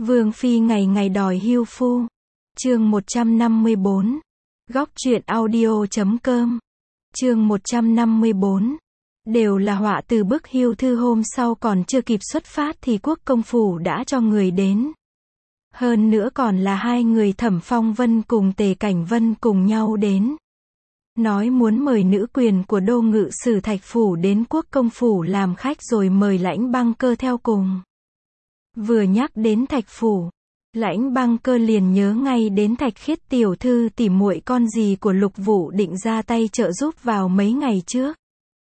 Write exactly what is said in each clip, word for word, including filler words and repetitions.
Vương phi ngày ngày đòi hưu phu. Chương một trăm năm mươi bốn. Góc truyện audio chấm com. Chương một trăm năm mươi bốn. Đều là họa từ bức hưu thư hôm sau còn chưa kịp xuất phát thì quốc công phủ đã cho người đến. Hơn nữa còn là hai người Thẩm Phong Vân cùng Tề Cảnh Vân cùng nhau đến. Nói muốn mời nữ quyền của đô ngự sử Thạch Phủ đến quốc công phủ làm khách rồi mời Lãnh Băng Cơ theo cùng. Vừa nhắc đến Thạch Phủ, Lãnh Băng Cơ liền nhớ ngay đến Thạch Khiết tiểu thư tỉ muội con dì của Lục Vũ định ra tay trợ giúp vào mấy ngày trước.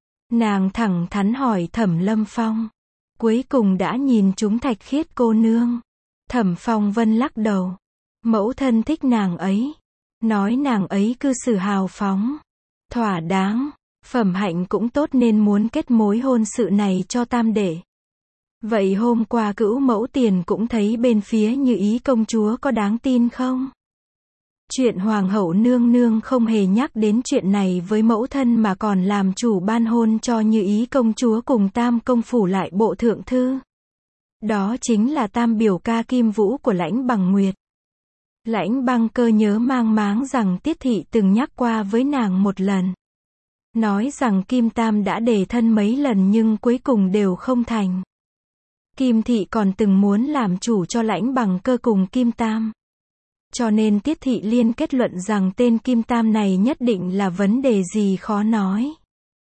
Nàng thẳng thắn hỏi Thẩm Lâm Phong. Cuối cùng đã nhìn chúng Thạch Khiết cô nương. Thẩm Phong Vân lắc đầu. Mẫu thân thích nàng ấy. Nói nàng ấy cư xử hào phóng. Thỏa đáng. Phẩm hạnh cũng tốt nên muốn kết mối hôn sự này cho tam đệ. Vậy hôm qua cữu mẫu tiền cũng thấy bên phía Như Ý công chúa có đáng tin không? Chuyện hoàng hậu nương nương không hề nhắc đến chuyện này với mẫu thân mà còn làm chủ ban hôn cho Như Ý công chúa cùng tam công phủ lại bộ thượng thư. Đó chính là tam biểu ca Kim Vũ của Lãnh Bằng Nguyệt. Lãnh Băng Cơ nhớ mang máng rằng Tiết thị từng nhắc qua với nàng một lần. Nói rằng Kim Tam đã đề thân mấy lần nhưng cuối cùng đều không thành. Kim thị còn từng muốn làm chủ cho Lãnh Bằng Cơ cùng Kim Tam. Cho nên Tiết thị liên kết luận rằng tên Kim Tam này nhất định là vấn đề gì khó nói.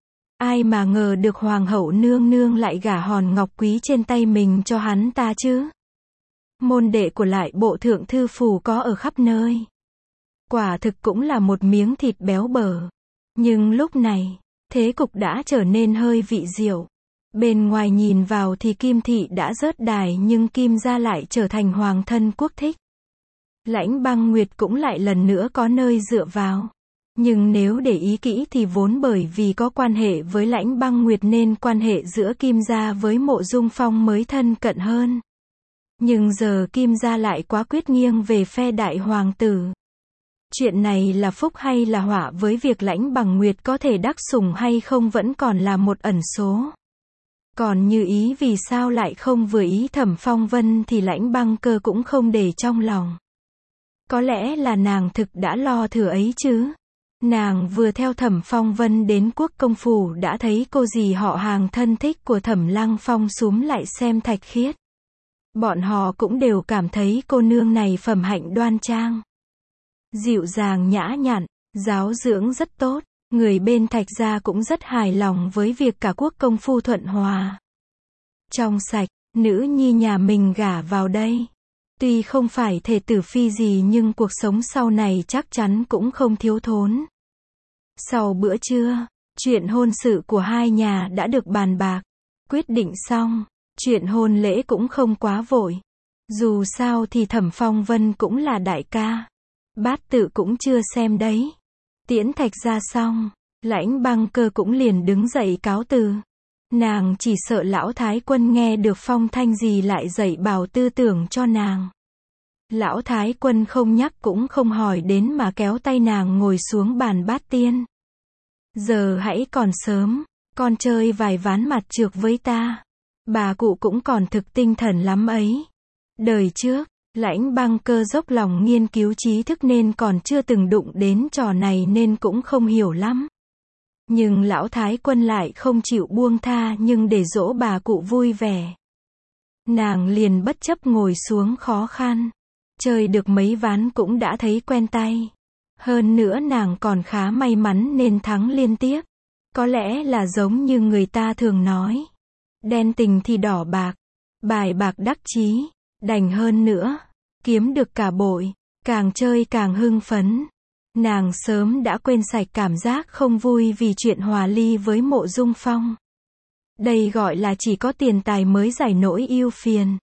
Ai mà ngờ được hoàng hậu nương nương lại gả hòn ngọc quý trên tay mình cho hắn ta chứ. Môn đệ của lại bộ thượng thư phủ có ở khắp nơi. Quả thực cũng là một miếng thịt béo bở. Nhưng lúc này, thế cục đã trở nên hơi vị diệu. Bên ngoài nhìn vào thì Kim thị đã rớt đài nhưng Kim gia lại trở thành hoàng thân quốc thích. Lãnh Băng Nguyệt cũng lại lần nữa có nơi dựa vào. Nhưng nếu để ý kỹ thì vốn bởi vì có quan hệ với Lãnh Băng Nguyệt nên quan hệ giữa Kim gia với Mộ Dung Phong mới thân cận hơn. Nhưng giờ Kim gia lại quá quyết nghiêng về phe đại hoàng tử. Chuyện này là phúc hay là họa với việc Lãnh Bằng Nguyệt có thể đắc sủng hay không vẫn còn là một ẩn số. Còn Như Ý vì sao lại không vừa ý Thẩm Phong Vân thì Lãnh Băng Cơ cũng không để trong lòng. Có lẽ là nàng thực đã lo thừa ấy chứ. Nàng vừa theo Thẩm Phong Vân đến quốc công phủ đã thấy cô dì họ hàng thân thích của Thẩm Lăng Phong súm lại xem Thạch Khiết. Bọn họ cũng đều cảm thấy cô nương này phẩm hạnh đoan trang. Dịu dàng nhã nhặn, giáo dưỡng rất tốt. Người bên Thạch gia cũng rất hài lòng với việc cả quốc công phu thuận hòa. Trong sạch, nữ nhi nhà mình gả vào đây. Tuy không phải thể tử phi gì nhưng cuộc sống sau này chắc chắn cũng không thiếu thốn. Sau bữa trưa, chuyện hôn sự của hai nhà đã được bàn bạc. Quyết định xong, chuyện hôn lễ cũng không quá vội. Dù sao thì Thẩm Phong Vân cũng là đại ca. Bát tự cũng chưa xem đấy. Tiễn Thạch ra xong, Lãnh Băng Cơ cũng liền đứng dậy cáo từ. Nàng chỉ sợ lão thái quân nghe được phong thanh gì lại dạy bảo tư tưởng cho nàng. Lão thái quân không nhắc cũng không hỏi đến mà kéo tay nàng ngồi xuống bàn bát tiên. Giờ hãy còn sớm, con chơi vài ván mặt trược với ta. Bà cụ cũng còn thực tinh thần lắm ấy. Đời trước, Lãnh Băng Cơ dốc lòng nghiên cứu trí thức nên còn chưa từng đụng đến trò này nên cũng không hiểu lắm. Nhưng lão thái quân lại không chịu buông tha nhưng để dỗ bà cụ vui vẻ. Nàng liền bất chấp ngồi xuống khó khăn. Chơi được mấy ván cũng đã thấy quen tay. Hơn nữa nàng còn khá may mắn nên thắng liên tiếp. Có lẽ là giống như người ta thường nói. Đen tình thì đỏ bạc. Bài bạc đắc chí. Đành hơn nữa. Kiếm được cả bội. Càng chơi càng hưng phấn. Nàng sớm đã quên sạch cảm giác không vui vì chuyện hòa ly với Mộ Dung Phong. Đây gọi là chỉ có tiền tài mới giải nỗi ưu phiền.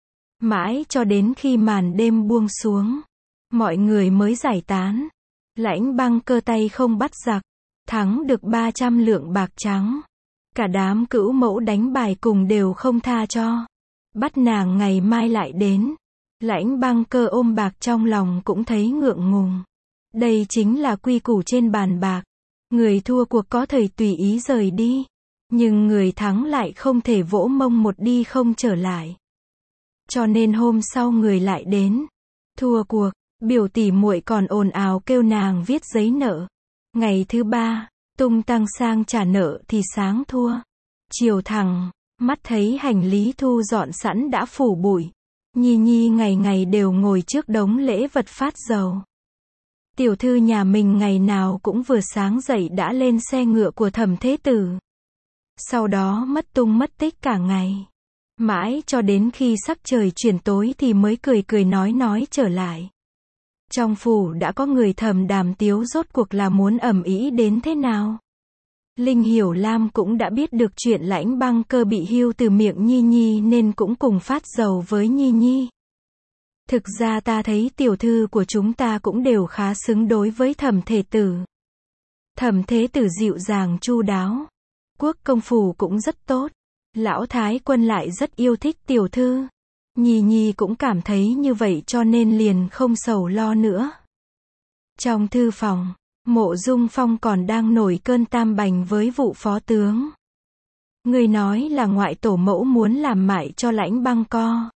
Mãi cho đến khi màn đêm buông xuống, mọi người mới giải tán. Lãnh Băng Cơ tay không bắt giặc, thắng được ba trăm lượng bạc trắng. Cả đám cữu mẫu đánh bài cùng đều không tha cho. Bắt nàng ngày mai lại đến. Lãnh Băng Cơ ôm bạc trong lòng cũng thấy ngượng ngùng. Đây chính là quy củ trên bàn bạc. Người thua cuộc có thời tùy ý rời đi. Nhưng người thắng lại không thể vỗ mông một đi không trở lại. Cho nên hôm sau người lại đến. Thua cuộc, biểu tỷ muội còn ồn ào kêu nàng viết giấy nợ. Ngày thứ ba, tung tăng sang trả nợ thì sáng thua. Chiều thẳng, mắt thấy hành lý thu dọn sẵn đã phủ bụi. Nhi Nhi ngày ngày đều ngồi trước đống lễ vật phát dầu. Tiểu thư nhà mình ngày nào cũng vừa sáng dậy đã lên xe ngựa của Thẩm Thế Tử. Sau đó mất tung mất tích cả ngày. Mãi cho đến khi sắc trời chuyển tối thì mới cười cười nói nói trở lại. Trong phủ đã có người thầm đàm tiếu rốt cuộc là muốn ầm ĩ đến thế nào. Linh Hiểu Lam cũng đã biết được chuyện Lãnh Băng Cơ bị hưu từ miệng Nhi Nhi nên cũng cùng phát dầu với Nhi Nhi. Thực ra ta thấy tiểu thư của chúng ta cũng đều khá xứng đối với Thẩm Thế Tử. Thẩm Thế Tử dịu dàng chu đáo. Quốc công phủ cũng rất tốt. Lão Thái Quân lại rất yêu thích tiểu thư. Nhi Nhi cũng cảm thấy như vậy cho nên liền không sầu lo nữa. Trong thư phòng, Mộ Dung Phong còn đang nổi cơn tam bành với vụ phó tướng. Người nói là ngoại tổ mẫu muốn làm mại cho Lãnh Băng Co.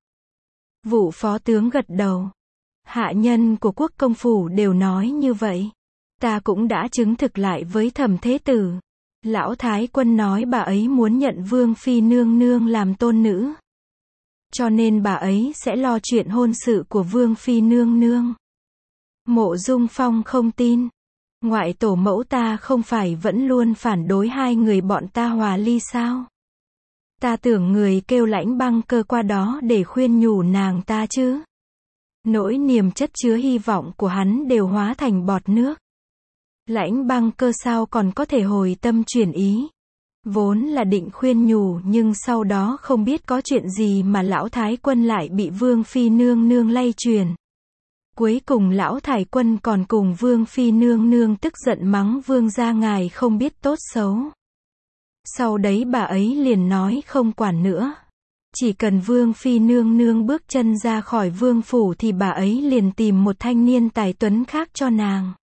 Vụ phó tướng gật đầu. Hạ nhân của quốc công phủ đều nói như vậy. Ta cũng đã chứng thực lại với Thẩm Thế Tử. Lão Thái Quân nói bà ấy muốn nhận Vương Phi nương nương làm tôn nữ. Cho nên bà ấy sẽ lo chuyện hôn sự của Vương Phi nương nương. Mộ Dung Phong không tin. Ngoại tổ mẫu ta không phải vẫn luôn phản đối hai người bọn ta hòa ly sao? Ta tưởng người kêu Lãnh Băng Cơ qua đó để khuyên nhủ nàng ta chứ. Nỗi niềm chất chứa hy vọng của hắn đều hóa thành bọt nước. Lãnh Băng Cơ sao còn có thể hồi tâm chuyển ý. Vốn là định khuyên nhủ nhưng sau đó không biết có chuyện gì mà lão Thái Quân lại bị Vương Phi nương nương lay truyền. Cuối cùng lão Thái Quân còn cùng Vương Phi nương nương tức giận mắng Vương gia ngài không biết tốt xấu. Sau đấy bà ấy liền nói không quản nữa. Chỉ cần Vương Phi nương nương bước chân ra khỏi vương phủ thì bà ấy liền tìm một thanh niên tài tuấn khác cho nàng.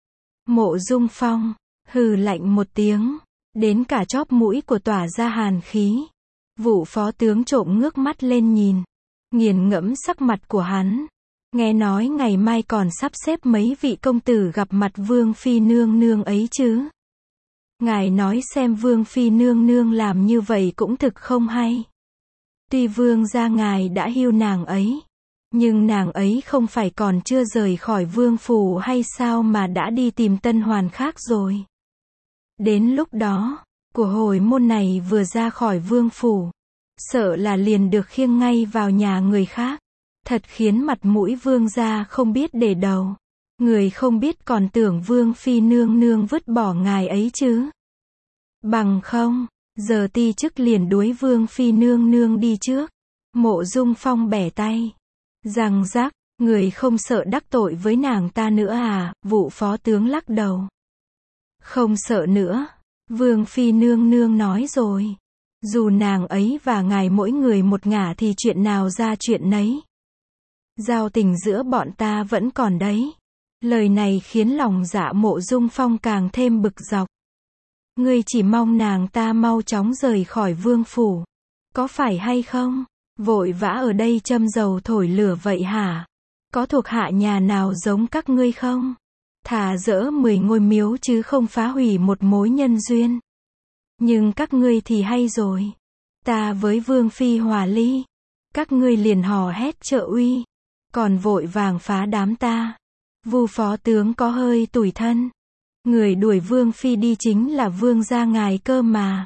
Mộ Dung Phong hừ lạnh một tiếng, đến cả chóp mũi của tỏa ra hàn khí. Vụ phó tướng trộm ngước mắt lên nhìn, nghiền ngẫm sắc mặt của hắn. Nghe nói ngày mai còn sắp xếp mấy vị công tử gặp mặt Vương Phi nương nương ấy chứ. Ngài nói xem Vương Phi nương nương làm như vậy cũng thực không hay. Tuy Vương gia ngài đã hưu nàng ấy, nhưng nàng ấy không phải còn chưa rời khỏi vương phủ hay sao mà đã đi tìm tân hoàn khác rồi. Đến lúc đó, của hồi môn này vừa ra khỏi vương phủ, sợ là liền được khiêng ngay vào nhà người khác. Thật khiến mặt mũi vương gia không biết để đầu. Người không biết còn tưởng Vương Phi nương nương vứt bỏ ngài ấy chứ. Bằng không, giờ ti chức liền đuổi Vương Phi nương nương đi trước. Mộ Dung Phong bẻ tay. Rằng rác, người không sợ đắc tội với nàng ta nữa à? Vụ phó tướng lắc đầu. Không sợ nữa. Vương Phi nương nương nói rồi. Dù nàng ấy và ngài mỗi người một ngả thì chuyện nào ra chuyện nấy. Giao tình giữa bọn ta vẫn còn đấy. Lời này khiến lòng dạ Mộ Dung Phong càng thêm bực dọc. Ngươi chỉ mong nàng ta mau chóng rời khỏi vương phủ. Có phải hay không? Vội vã ở đây châm dầu thổi lửa vậy hả? Có thuộc hạ nhà nào giống các ngươi không? Thà dỡ mười ngôi miếu chứ không phá hủy một mối nhân duyên. Nhưng các ngươi thì hay rồi. Ta với Vương Phi hòa ly. Các ngươi liền hò hét trợ uy. Còn vội vàng phá đám ta. Vu phó tướng có hơi tủi thân. Người đuổi Vương Phi đi chính là Vương gia ngài cơ mà.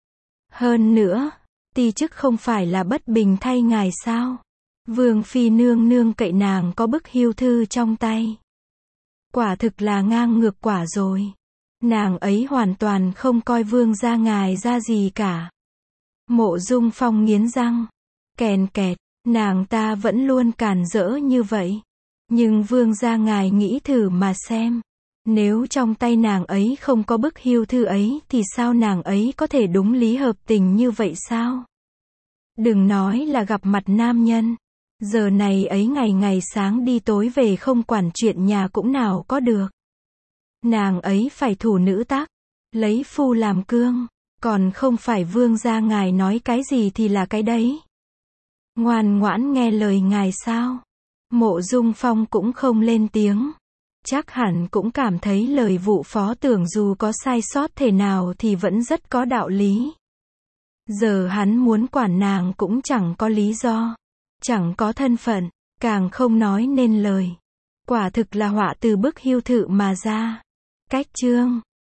Hơn nữa, ti chức không phải là bất bình thay ngài sao? Vương Phi nương nương cậy nàng có bức hưu thư trong tay. Quả thực là ngang ngược quả rồi. Nàng ấy hoàn toàn không coi Vương gia ngài ra gì cả. Mộ Dung Phong nghiến răng. Kèn kẹt, nàng ta vẫn luôn càn rỡ như vậy. Nhưng Vương gia ngài nghĩ thử mà xem. Nếu trong tay nàng ấy không có bức hưu thư ấy thì sao nàng ấy có thể đúng lý hợp tình như vậy sao? Đừng nói là gặp mặt nam nhân. Giờ này ấy ngày ngày sáng đi tối về không quản chuyện nhà cũng nào có được. Nàng ấy phải thủ nữ tác. Lấy phu làm cương. Còn không phải Vương gia ngài nói cái gì thì là cái đấy. Ngoan ngoãn nghe lời ngài sao? Mộ Dung Phong cũng không lên tiếng. Chắc hẳn cũng cảm thấy lời vụ phó tưởng dù có sai sót thế nào thì vẫn rất có đạo lý. Giờ hắn muốn quản nàng cũng chẳng có lý do, chẳng có thân phận, càng không nói nên lời. Quả thực là họa từ bức hưu thự mà ra. Cách chương